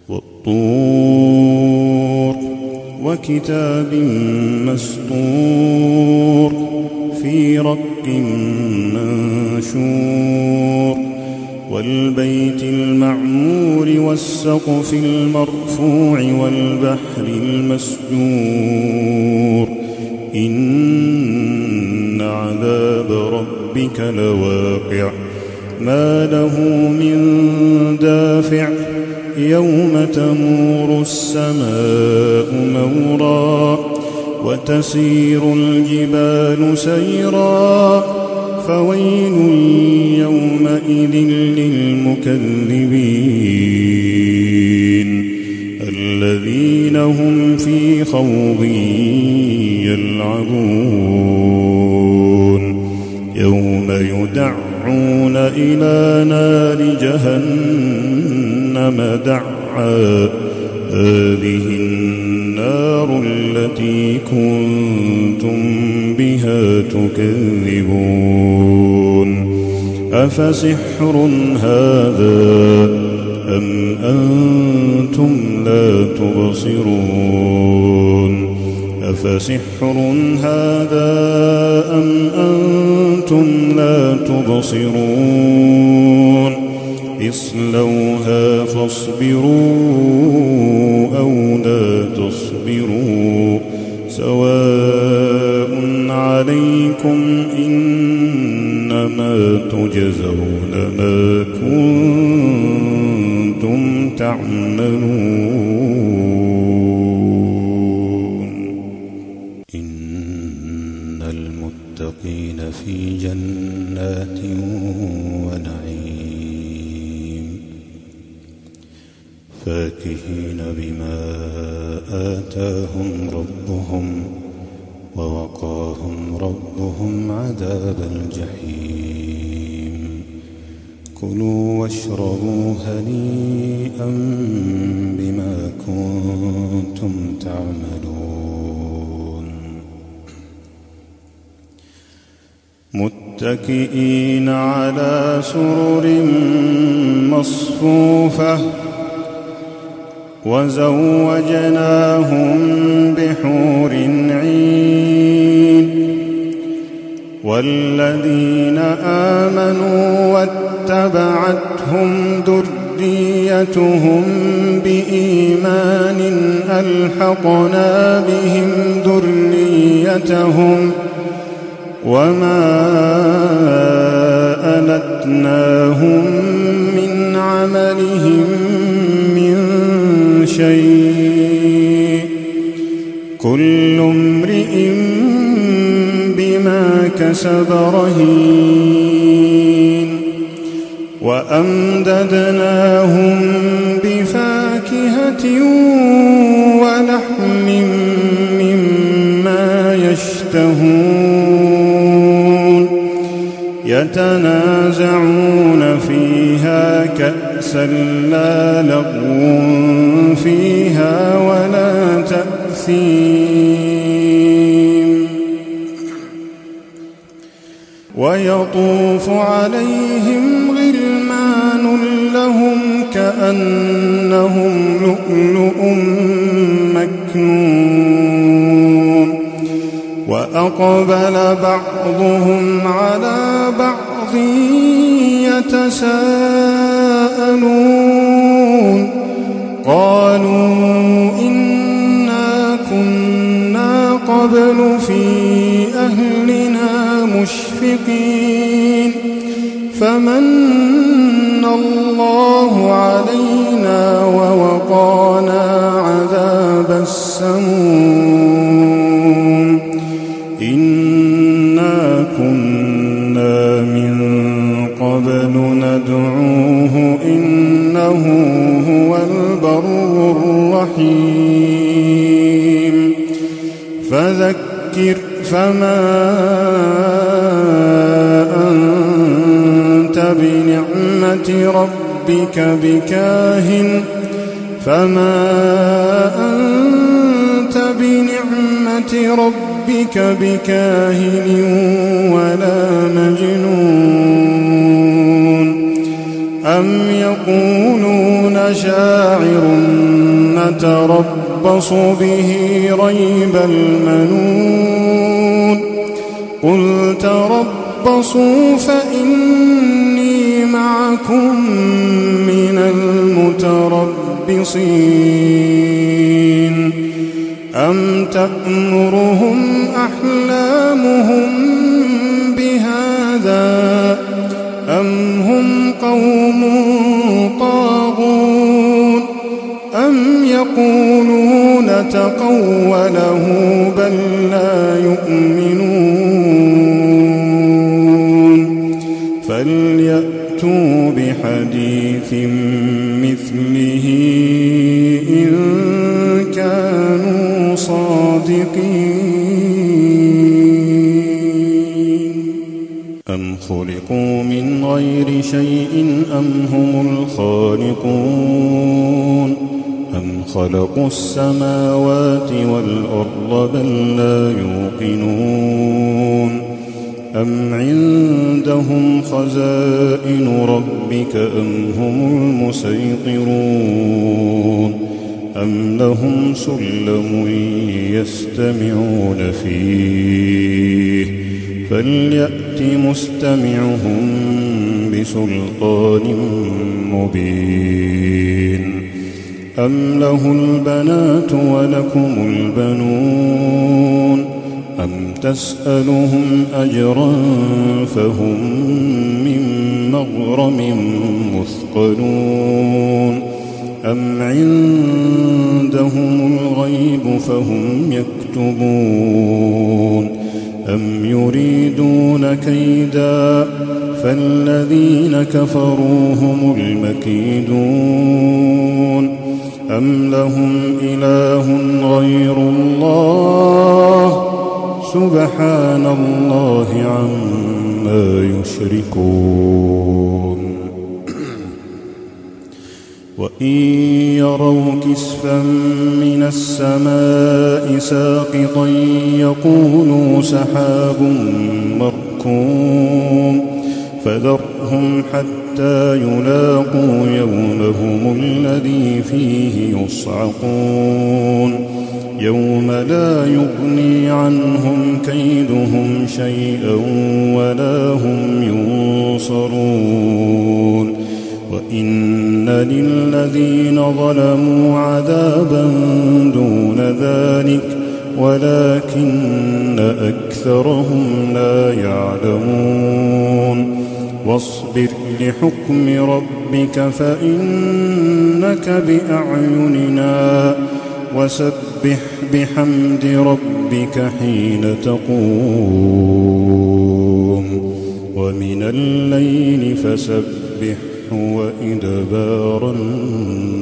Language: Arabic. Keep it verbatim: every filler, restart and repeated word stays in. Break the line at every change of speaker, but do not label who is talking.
وَالطُّورِ وَكِتَابٍ مَّسْطُورٍ فِي رَقٍّ مَّنشُورٍ وَالْبَيْتِ الْمَعْمُورِ وَالسَّقْفِ الْمَرْفُوعِ وَالْبَحْرِ الْمَسْجُورِ إِنَّ عَذَابَ رَبِّكَ لَوَاقِعٌ مَا لَهُ مِن دَافِعٍ يَوْمَ تَمُورُ السَّمَاءُ مَوْرًا وَتَسِيرُ الْجِبَالُ سَيْرًا فَوَيْلٌ يَوْمَئِذٍ لِّلْمُكَذِّبِينَ الَّذِينَ هُمْ فِي خَوْضٍ يَلْعَبُونَ يَوْمَ يُدَعُّونَ إِلَى نَارِ جَهَنَّمَ دَعًّا هَٰذِهِ النَّارُ الَّتِي كُنتُم بِهَا تُكَذِّبُونَ أَفَسِحْرٌ هَٰذَا أَمْ أَنتُمْ لَا تُبْصِرُونَ أَفَسِحْرٌ هَٰذَا أَمْ أَنتُمْ لَا تُبْصِرُونَ اصْلَوْهَا فاصْبِرُوا أَوْ لَا تَصْبِرُوا سَوَاءٌ عَلَيْكُمْ إِنَّمَا تُجْزَوْنَ مَا كُنتُمْ تَعْمَلُونَ إِنَّ الْمُتَّقِينَ فِي جَنَّاتٍ وَنَعِيمٍ فَاكِهِينَ بِمَا آتَاهُمْ رَبُّهُمْ وَوَقَاهُمْ رَبُّهُمْ عَذَابَ الْجَحِيمِ كُلُوا وَاشْرَبُوا هَنِيئًا بِمَا كُنتُمْ تَعْمَلُونَ مُتَّكِئِينَ عَلَى سُرُرٍ مَّصْفُوفَةٍ وَزَوَّجْنَاهُم بِحُورٍ عِينٍ وَالَّذِينَ آمَنُوا وَاتَّبَعَتْهُمْ ذُرِّيَّتُهُم بِإِيمَانٍ أَلْحَقْنَا بِهِمْ ذُرِّيَّتَهُمْ وَمَا أَلَتْنَاهُم مِّنْ عَمَلِهِم مِّن شَيْءٍ كُلُّ امْرِئٍ بِمَا كَسَبَ رَهِينٌ وَأَمْدَدْنَاهُم بِفَاكِهَةٍ وَلَحْمٍ مِّمَّا يَشْتَهُونَ يَتَنَازَعُونَ فِيهَا كَأْسًا لَّا لَغْوٌ فِيهَا وَلَا تَأْثِيمٌ وَيَطُوفُ عَلَيْهِمْ غِلْمَانٌ لَّهُمْ كَأَنَّهُمْ لُؤْلُؤٌ مَّكْنُونٌ وَأَقْبَلَ بَعْضُهُمْ عَلَىٰ بَعْضٍ يَتَسَاءَلُونَ قَالُوا إِنَّا كُنَّا قَبْلُ فِي أَهْلِنَا مُشْفِقِينَ فَمَنَّ اللَّهُ عَلَيْنَا وَوَقَانَا عَذَابَ السَّمُومِ إِنَّا كُنَّا مِن قَبْلُ نَدْعُوهُ إِنَّهُ هُوَ الْبَرُّ الرَّحِيمُ فَذَكِّرْ فَمَا أَنتَ بِنِعْمَةِ رَبِّكَ بِكَاهِنٍ فَمَا أَنتَ بِنِعْمَةِ رَبِّكَ بِكَاهِنٍ وَلَا مَجْنُونٍ أم يقولون شاعر نتربص به ريب المنون قل تربصوا فإني معكم من المتربصين أم تأمرهم أحلامهم بهذا أم هم قوم طاغون أم يقولون تقوله بل لا يؤمنون فليأتوا بحديث مثله إن كانوا صادقين أم خلقوا من غير شيء أم هم الخالقون أم خلقوا السماوات والأرض بل لا يوقنون أم عندهم خزائن ربك أم هم المسيطرون أم لهم سلم يستمعون فيه فليأت مستمعهم بسلطان مبين أم له البنات ولكم البنون أم تسألهم أجرا فهم من مغرم مثقلون أم عندهم الغيب فهم يكتبون أم يريدون كيدا فالذين كفروا هم المكيدون أم لهم إله غير الله سبحان الله عما يشركون وإن يروا كسفا من السماء ساقطا يقولوا سحاب مركوم فذرهم حتى يلاقوا يومهم الذي فيه يصعقون يوم لا يغني عنهم كيدهم شيئا ولا هم ينصرون وإن للذين ظلموا عذابا دون ذلك ولكن أكثرهم لا يعلمون واصبر لحكم ربك فإنك بأعيننا وسبح بحمد ربك حين تقوم ومن الليل فسبح وإدبار النجوم